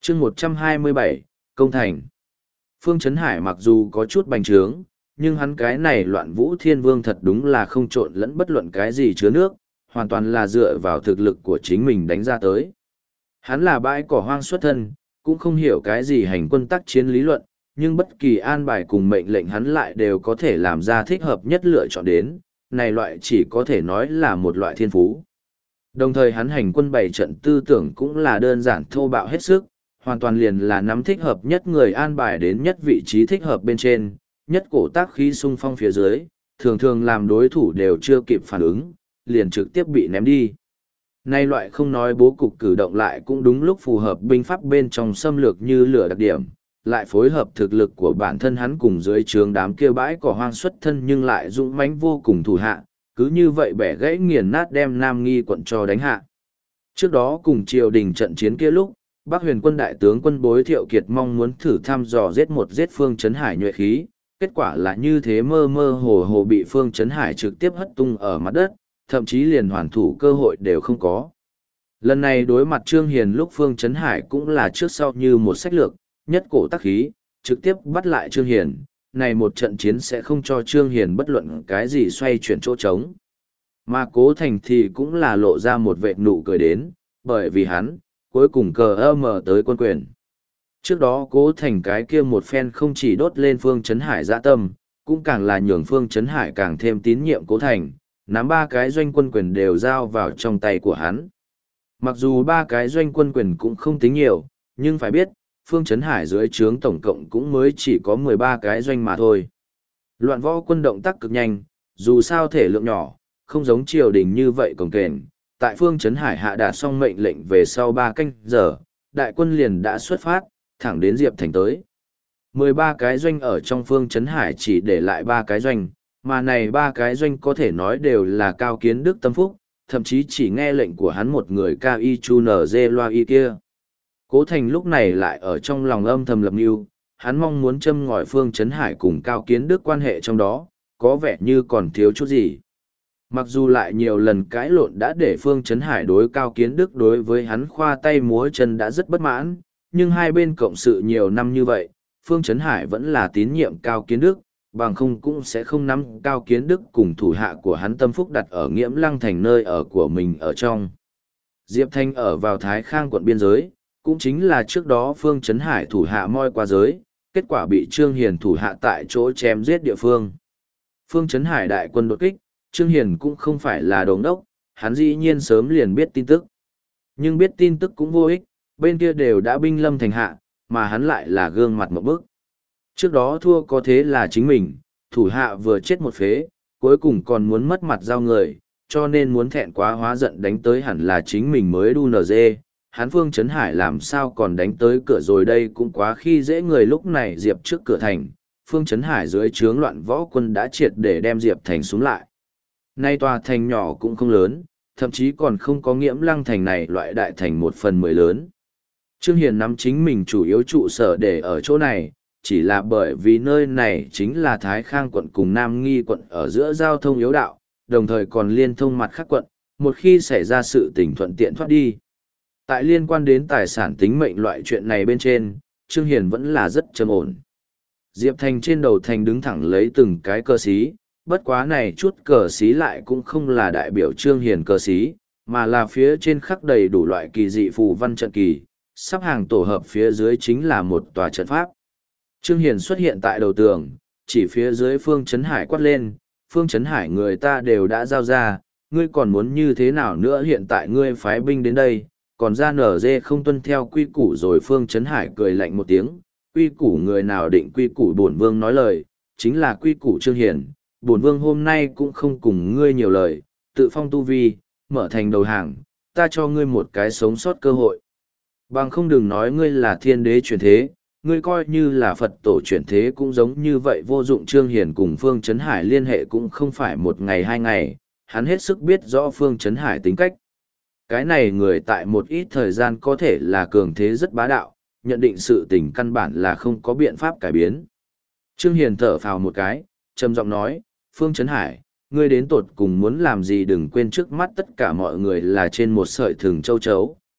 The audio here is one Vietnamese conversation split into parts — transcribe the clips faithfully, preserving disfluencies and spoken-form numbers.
chương một trăm hai mươi bảy, Công Thành. Phương Chấn Hải mặc dù có chút bành trướng, nhưng hắn cái này loạn vũ thiên vương thật đúng là không trộn lẫn bất luận cái gì chứa nước, hoàn toàn là dựa vào thực lực của chính mình đánh ra tới. Hắn là bãi cỏ hoang xuất thân, cũng không hiểu cái gì hành quân tác chiến lý luận, nhưng bất kỳ an bài cùng mệnh lệnh hắn lại đều có thể làm ra thích hợp nhất lựa chọn đến, này loại chỉ có thể nói là một loại thiên phú. Đồng thời hắn hành quân bày trận tư tưởng cũng là đơn giản thô bạo hết sức, hoàn toàn liền là nắm thích hợp nhất người an bài đến nhất vị trí thích hợp bên trên, nhất cổ tác khí xung phong phía dưới, thường thường làm đối thủ đều chưa kịp phản ứng, liền trực tiếp bị ném đi. Nay loại không nói bố cục cử động lại cũng đúng lúc phù hợp binh pháp bên trong xâm lược như lửa đặc điểm, lại phối hợp thực lực của bản thân hắn cùng dưới trướng đám kia bãi cỏ hoang xuất thân nhưng lại dũng mãnh vô cùng thủ hạ, cứ như vậy bẻ gãy nghiền nát đem Nam Nghi quận cho đánh hạ. Trước đó cùng triều đình trận chiến kia lúc, Bắc Huyền quân đại tướng quân Bối Thiệu Kiệt mong muốn thử thăm dò giết một giết Phương Chấn Hải nhuệ khí, kết quả là như thế mơ mơ hồ hồ bị Phương Chấn Hải trực tiếp hất tung ở mặt đất, thậm chí liền hoàn thủ cơ hội đều không có. Lần này đối mặt Trương Hiền lúc Phương Chấn Hải cũng là trước sau như một sách lược, nhất cổ tác khí, trực tiếp bắt lại Trương Hiền, này một trận chiến sẽ không cho Trương Hiền bất luận cái gì xoay chuyển chỗ trống. Mà Cố Thành thì cũng là lộ ra một vệt nụ cười đến, bởi vì hắn, cuối cùng cờ ơ mở tới quân quyền. Trước đó Cố Thành cái kia một phen không chỉ đốt lên Phương Chấn Hải dạ tâm, cũng càng là nhường Phương Chấn Hải càng thêm tín nhiệm Cố Thành, nắm ba cái doanh quân quyền đều giao vào trong tay của hắn. Mặc dù ba cái doanh quân quyền cũng không tính nhiều, nhưng phải biết, Phương Chấn Hải dưới trướng tổng cộng cũng mới chỉ có mười ba cái doanh mà thôi. Loạn võ quân động tác cực nhanh, dù sao thể lượng nhỏ, không giống triều đình như vậy cồng kềnh. Tại Phương Chấn Hải hạ đạt xong mệnh lệnh về sau ba canh giờ, đại quân liền đã xuất phát, thẳng đến Diệp Thành tới. mười ba cái doanh ở trong Phương Chấn Hải chỉ để lại ba cái doanh, mà này ba cái doanh có thể nói đều là Cao Kiến Đức tâm phúc, thậm chí chỉ nghe lệnh của hắn một người ca y chu nở dê loa y kia. Cố Thành lúc này lại ở trong lòng âm thầm lập mưu, hắn mong muốn châm ngòi Phương Chấn Hải cùng Cao Kiến Đức quan hệ trong đó, có vẻ như còn thiếu chút gì. Mặc dù lại nhiều lần cãi lộn đã để Phương Chấn Hải đối Cao Kiến Đức đối với hắn khoa tay múa chân đã rất bất mãn, nhưng hai bên cộng sự nhiều năm như vậy, Phương Chấn Hải vẫn là tín nhiệm Cao Kiến Đức, bằng không cũng sẽ không nắm Cao Kiến Đức cùng thủ hạ của hắn tâm phúc đặt ở Nghiễm Lăng thành nơi ở của mình ở trong. Diệp Thanh ở vào Thái Khang quận biên giới, cũng chính là trước đó Phương Chấn Hải thủ hạ moi qua giới, kết quả bị Trương Hiền thủ hạ tại chỗ chém giết địa phương. Phương Chấn Hải đại quân đột kích, Trương Hiền cũng không phải là đống đốc, hắn dĩ nhiên sớm liền biết tin tức. Nhưng biết tin tức cũng vô ích, bên kia đều đã binh lâm thành hạ, mà hắn lại là gương mặt một bức. Trước đó thua có thế là chính mình, thủ hạ vừa chết một phế, cuối cùng còn muốn mất mặt giao người, cho nên muốn thẹn quá hóa giận đánh tới hẳn là chính mình mới đu nở dê. Hắn Phương Chấn Hải làm sao còn đánh tới cửa rồi đây cũng quá khi dễ người lúc này Diệp trước cửa thành, Phương Chấn Hải dưới trướng loạn võ quân đã triệt để đem Diệp thành xuống lại. Nay tòa thành nhỏ cũng không lớn, thậm chí còn không có Nghiễm Lăng thành này loại đại thành một phần mười lớn. Trương Hiền nắm chính mình chủ yếu trụ sở để ở chỗ này, chỉ là bởi vì nơi này chính là Thái Khang quận cùng Nam Nghi quận ở giữa giao thông yếu đạo, đồng thời còn liên thông mặt khác quận, một khi xảy ra sự tình thuận tiện thoát đi. Tại liên quan đến tài sản tính mệnh loại chuyện này bên trên, Trương Hiền vẫn là rất trầm ổn. Diệp Thành trên đầu thành đứng thẳng lấy từng cái cờ xí, bất quá này chút cờ xí lại cũng không là đại biểu Trương Hiền cờ xí, mà là phía trên khắc đầy đủ loại kỳ dị phù văn trận kỳ, sắp hàng tổ hợp phía dưới chính là một tòa trận pháp. Trương Hiền xuất hiện tại đầu tường, chỉ phía dưới Phương Chấn Hải quát lên, Phương Chấn Hải người ta đều đã giao ra, ngươi còn muốn như thế nào nữa hiện tại ngươi phái binh đến đây, còn ra nở dê không tuân theo quy củ rồi. Phương Chấn Hải cười lạnh một tiếng, quy củ người nào định quy củ bổn vương nói lời, chính là quy củ Trương Hiền, bổn vương hôm nay cũng không cùng ngươi nhiều lời, tự phong tu vi, mở thành đầu hàng, ta cho ngươi một cái sống sót cơ hội. Bằng không đừng nói ngươi là thiên đế chuyển thế, ngươi coi như là Phật tổ chuyển thế cũng giống như vậy vô dụng. Trương Hiền cùng Phương Chấn Hải liên hệ cũng không phải một ngày hai ngày, hắn hết sức biết rõ Phương Chấn Hải tính cách. Cái này người tại một ít thời gian có thể là cường thế rất bá đạo, nhận định sự tình căn bản là không có biện pháp cải biến. Trương Hiền thở phào một cái, trầm giọng nói, Phương Chấn Hải, ngươi đến tột cùng muốn làm gì đừng quên trước mắt tất cả mọi người là trên một sợi thừng châu chấu,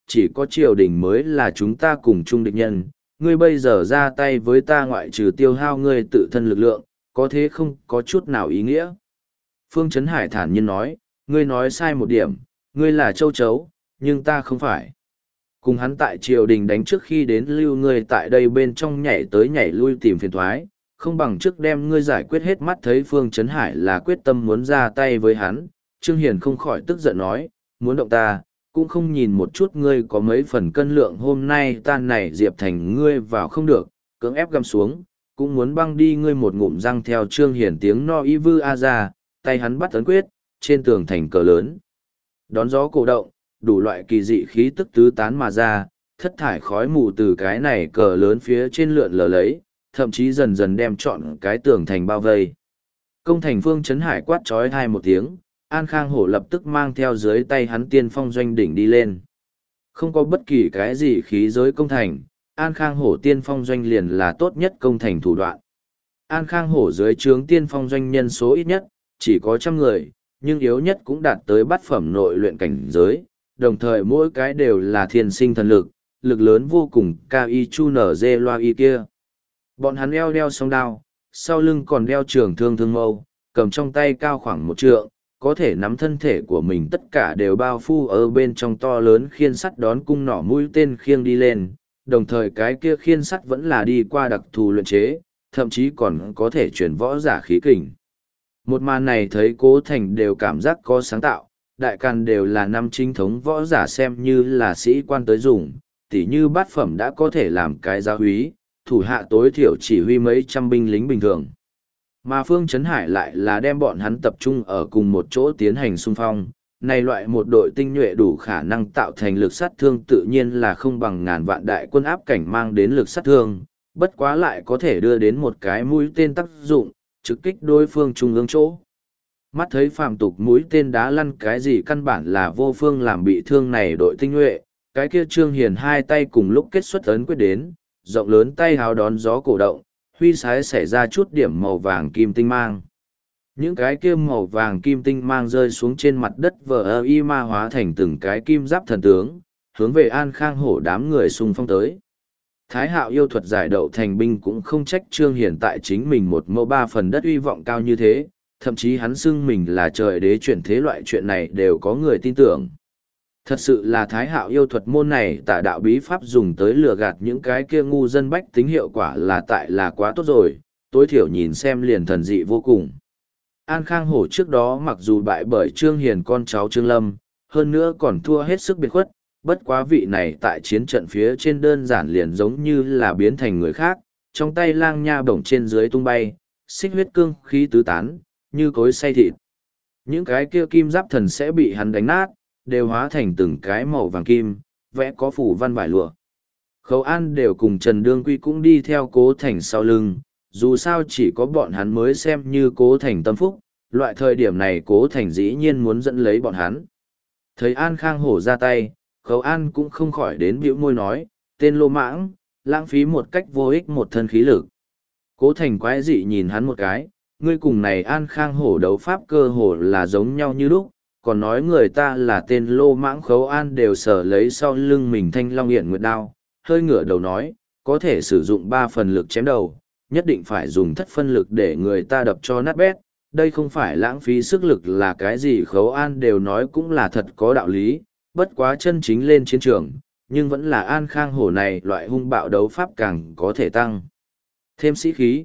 chỉ có triều đình mới là chúng ta cùng chung địch nhân, ngươi bây giờ ra tay với ta ngoại trừ tiêu hao ngươi tự thân lực lượng, có thế không có chút nào ý nghĩa. Phương Trấn Hải thản nhiên nói, ngươi nói sai một điểm, ngươi là châu chấu, nhưng ta không phải. Cùng hắn tại triều đình đánh trước khi đến lưu ngươi tại đây bên trong nhảy tới nhảy lui tìm phiền thoái, không bằng trước đem ngươi giải quyết hết. Mắt thấy Phương Trấn Hải là quyết tâm muốn ra tay với hắn, Trương Hiền không khỏi tức giận nói, muốn động ta, cũng không nhìn một chút ngươi có mấy phần cân lượng, hôm nay ta này Diệp Thành ngươi vào không được, cưỡng ép găm xuống, cũng muốn băng đi ngươi một ngụm răng. Theo Trương Hiền tiếng no y vư a ra, tay hắn bắt ấn quyết, trên tường thành cờ lớn. Đón gió cổ động, đủ loại kỳ dị khí tức tứ tán mà ra, thất thải khói mù từ cái này cờ lớn phía trên lượn lờ lấy, thậm chí dần dần đem trọn cái tường thành bao vây. Công thành Phương Trấn Hải quát trói hai một tiếng, An Khang Hổ lập tức mang theo dưới tay hắn tiên phong doanh đỉnh đi lên. Không có bất kỳ cái gì khí giới công thành, An Khang Hổ tiên phong doanh liền là tốt nhất công thành thủ đoạn. An Khang Hổ dưới trướng tiên phong doanh nhân số ít nhất, chỉ có trăm người, nhưng yếu nhất cũng đạt tới bát phẩm nội luyện cảnh giới, đồng thời mỗi cái đều là thiên sinh thần lực, lực lớn vô cùng. Ca y chu nở dê loa y kia. Bọn hắn eo đeo song đao, sau lưng còn đeo trường thương thương mâu, cầm trong tay cao khoảng một trượng, có thể nắm thân thể của mình tất cả đều bao phủ ở bên trong to lớn khiên sắt đón cung nỏ mũi tên khiêng đi lên, đồng thời cái kia khiên sắt vẫn là đi qua đặc thù luyện chế, thậm chí còn có thể chuyển võ giả khí kình. Một màn này thấy Cố Thành đều cảm giác có sáng tạo, đại càn đều là năm chính thống võ giả xem như là sĩ quan tới dùng, tỉ như bát phẩm đã có thể làm cái giáo úy, thủ hạ tối thiểu chỉ huy mấy trăm binh lính bình thường. Mà Phương Trấn Hải lại là đem bọn hắn tập trung ở cùng một chỗ tiến hành xung phong, này loại một đội tinh nhuệ đủ khả năng tạo thành lực sát thương tự nhiên là không bằng ngàn vạn đại quân áp cảnh mang đến lực sát thương, bất quá lại có thể đưa đến một cái mũi tên tác dụng, trực kích đối phương trung ương chỗ. Mắt thấy phàm tục mũi tên đá lăn cái gì căn bản là vô phương làm bị thương này đội tinh nhuệ, cái kia Trương Hiền hai tay cùng lúc kết xuất ấn quyết đến, rộng lớn tay hào đón gió cổ động, huy sái xảy ra chút điểm màu vàng kim tinh mang. Những cái kia màu vàng kim tinh mang rơi xuống trên mặt đất vờ y ma hóa thành từng cái kim giáp thần tướng, hướng về An Khang Hổ đám người xung phong tới. Thái Hạo yêu thuật giải đậu thành binh cũng không trách Trương Hiền tại chính mình một mẫu ba phần đất uy vọng cao như thế, thậm chí hắn xưng mình là trời đế chuyển thế loại chuyện này đều có người tin tưởng. Thật sự là Thái Hạo yêu thuật môn này tả đạo bí pháp dùng tới lừa gạt những cái kia ngu dân bách tính hiệu quả là tại là quá tốt rồi, tối thiểu nhìn xem liền thần dị vô cùng. An Khang Hổ trước đó mặc dù bại bởi Trương Hiền con cháu Trương Lâm, hơn nữa còn thua hết sức biệt khuất, bất quá vị này tại chiến trận phía trên đơn giản liền giống như là biến thành người khác, trong tay lang nha bổng trên dưới tung bay, xích huyết cương khí tứ tán, như cối xay thịt. Những cái kia kim giáp thần sẽ bị hắn đánh nát, đều hóa thành từng cái màu vàng kim, vẽ có phủ văn vải lụa. Khấu An đều cùng Trần Đương Quy cũng đi theo Cố Thành sau lưng, dù sao chỉ có bọn hắn mới xem như Cố Thành tâm phúc, loại thời điểm này Cố Thành dĩ nhiên muốn dẫn lấy bọn hắn. Thấy An Khang Hổ ra tay, Khấu An cũng không khỏi đến bĩu môi nói, tên lô mãng, lãng phí một cách vô ích một thân khí lực. Cố Thành quái dị nhìn hắn một cái, ngươi cùng này An Khang Hổ đấu pháp cơ hồ là giống nhau như lúc, còn nói người ta là tên lô mãng. Khấu An đều sở lấy sau lưng mình thanh long hiển nguyệt đao, hơi ngửa đầu nói, có thể sử dụng ba phần lực chém đầu, nhất định phải dùng thất phân lực để người ta đập cho nát bét, đây không phải lãng phí sức lực là cái gì. Khấu An đều nói cũng là thật có đạo lý, bất quá chân chính lên chiến trường, nhưng vẫn là An Khang Hổ này loại hung bạo đấu pháp càng có thể tăng thêm sĩ khí.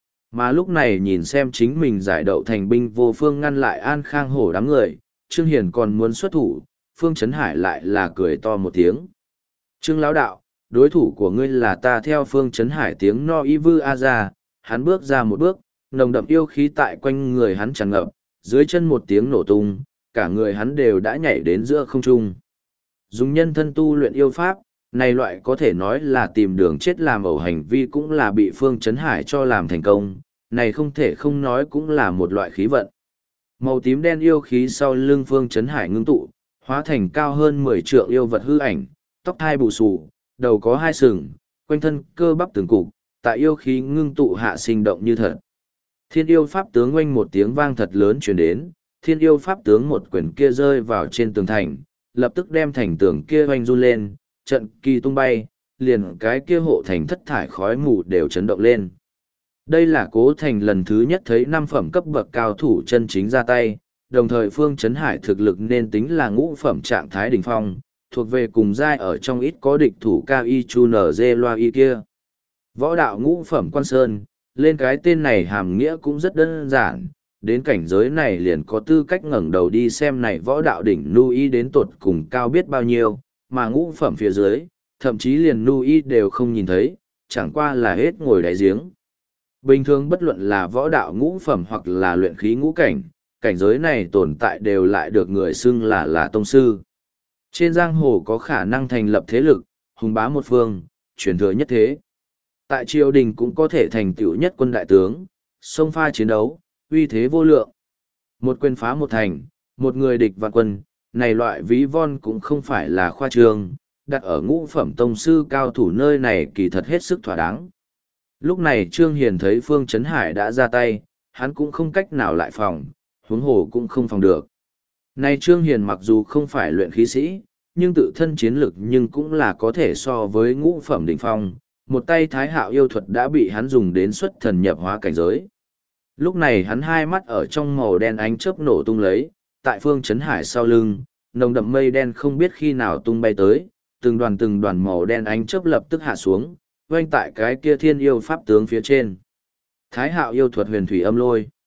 Mà lúc này nhìn xem chính mình giải đậu thành binh vô phương ngăn lại An Khang Hổ đám người, Trương Hiền còn muốn xuất thủ, Phương Trấn Hải lại là cười to một tiếng. Trương lão đạo, đối thủ của ngươi là ta. Theo Phương Trấn Hải tiếng no y vư a ra, hắn bước ra một bước, nồng đậm yêu khí tại quanh người hắn tràn ngập, dưới chân một tiếng nổ tung, cả người hắn đều đã nhảy đến giữa không trung. Dùng nhân thân tu luyện yêu pháp, này loại có thể nói là tìm đường chết làm ẩu hành vi cũng là bị Phương Trấn Hải cho làm thành công, này không thể không nói cũng là một loại khí vận. Màu tím đen yêu khí sau lưng Phương Trấn Hải ngưng tụ, hóa thành cao hơn mười trượng yêu vật hư ảnh, tóc hai bù xù, đầu có hai sừng, quanh thân cơ bắp từng cục, tại yêu khí ngưng tụ hạ sinh động như thật. Thiên yêu pháp tướng oanh một tiếng vang thật lớn truyền đến, thiên yêu pháp tướng một quyển kia rơi vào trên tường thành, lập tức đem thành tường kia oanh run lên, trận kỳ tung bay, liền cái kia hộ thành thất thải khói mù đều chấn động lên. Đây là Cố Thành lần thứ nhất thấy năm phẩm cấp bậc cao thủ chân chính ra tay, đồng thời Phương Chấn Hải thực lực nên tính là ngũ phẩm trạng thái đỉnh phong, thuộc về cùng giai ở trong ít có địch thủ cao y chu nở dê loa y kia. Võ đạo ngũ phẩm quan sơn, lên cái tên này hàm nghĩa cũng rất đơn giản, đến cảnh giới này liền có tư cách ngẩng đầu đi xem này võ đạo đỉnh nu y đến tột cùng cao biết bao nhiêu, mà ngũ phẩm phía dưới, thậm chí liền nu y đều không nhìn thấy, chẳng qua là hết ngồi đáy giếng. Bình thường bất luận là võ đạo ngũ phẩm hoặc là luyện khí ngũ cảnh, cảnh giới này tồn tại đều lại được người xưng là là tông sư. Trên giang hồ có khả năng thành lập thế lực, hùng bá một phương, truyền thừa nhất thế. Tại triều đình cũng có thể thành tựu nhất quân đại tướng, xông pha chiến đấu, uy thế vô lượng. Một quyền phá một thành, một người địch vạn quân, này loại ví von cũng không phải là khoa trương, đặt ở ngũ phẩm tông sư cao thủ nơi này kỳ thật hết sức thỏa đáng. Lúc này Trương Hiền thấy Phương Chấn Hải đã ra tay, hắn cũng không cách nào lại phòng, huống hồ cũng không phòng được. Này Trương Hiền mặc dù không phải luyện khí sĩ, nhưng tự thân chiến lực nhưng cũng là có thể so với ngũ phẩm đỉnh phong, một tay thái hạo yêu thuật đã bị hắn dùng đến xuất thần nhập hóa cảnh giới. Lúc này hắn hai mắt ở trong màu đen ánh chớp nổ tung lấy, tại Phương Chấn Hải sau lưng, nồng đậm mây đen không biết khi nào tung bay tới, từng đoàn từng đoàn màu đen ánh chớp lập tức hạ xuống, quanh tại cái kia thiên yêu pháp tướng phía trên. Thái hạo yêu thuật huyền thủy âm lôi.